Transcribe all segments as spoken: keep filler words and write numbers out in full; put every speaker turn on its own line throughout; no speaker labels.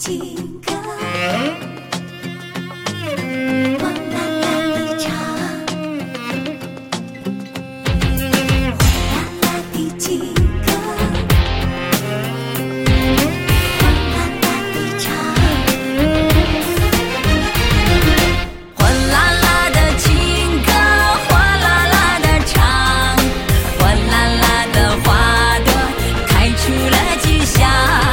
情歌，哗啦啦的唱，哗啦啦的情歌，哗啦啦的唱，哗啦啦的情歌，哗啦啦的唱，哗啦啦的花朵开出了吉祥。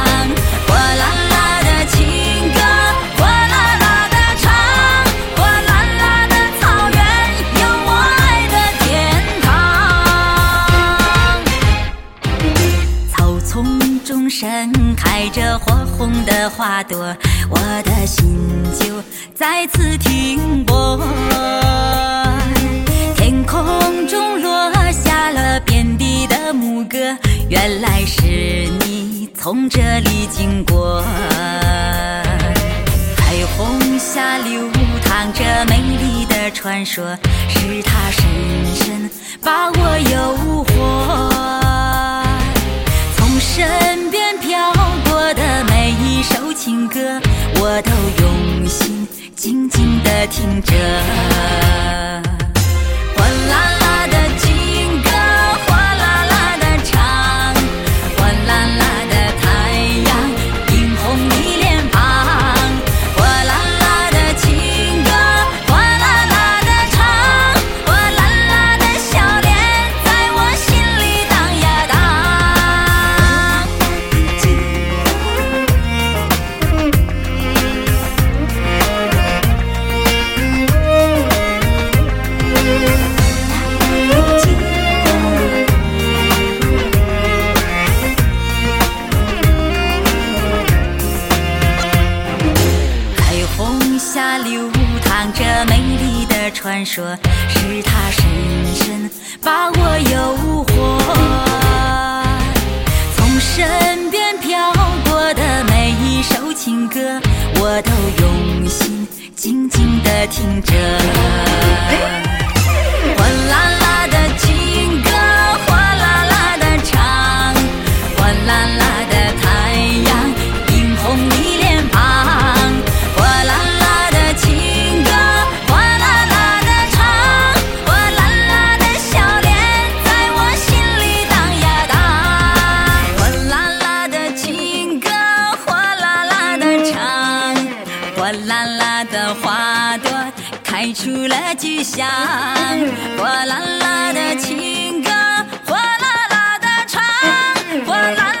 盛开着火红的花朵，我的心就再次停泊。天空中落下了遍地的牧歌，原来是你从这里经过。彩虹下流淌着美丽的传说，是它深深把我诱惑。身边飘过的每一首情歌，我都用心静静地听着。哗啦啦的情歌，哗啦啦的唱，哗啦啦的太阳映红你脸庞。哗啦啦的情歌，哗啦啦的唱，哗啦啦的笑脸在我心里荡呀荡。下流淌着美丽的传说，是它深深把我诱惑。从身边飘过的每一首情歌，我都用心静静地听着。哗啦啦的情歌，哗啦啦的唱，哗啦啦的太阳映红你脸庞。哗啦啦的花朵开出了吉祥，哗啦啦的情歌，哗啦啦的唱，哗啦啦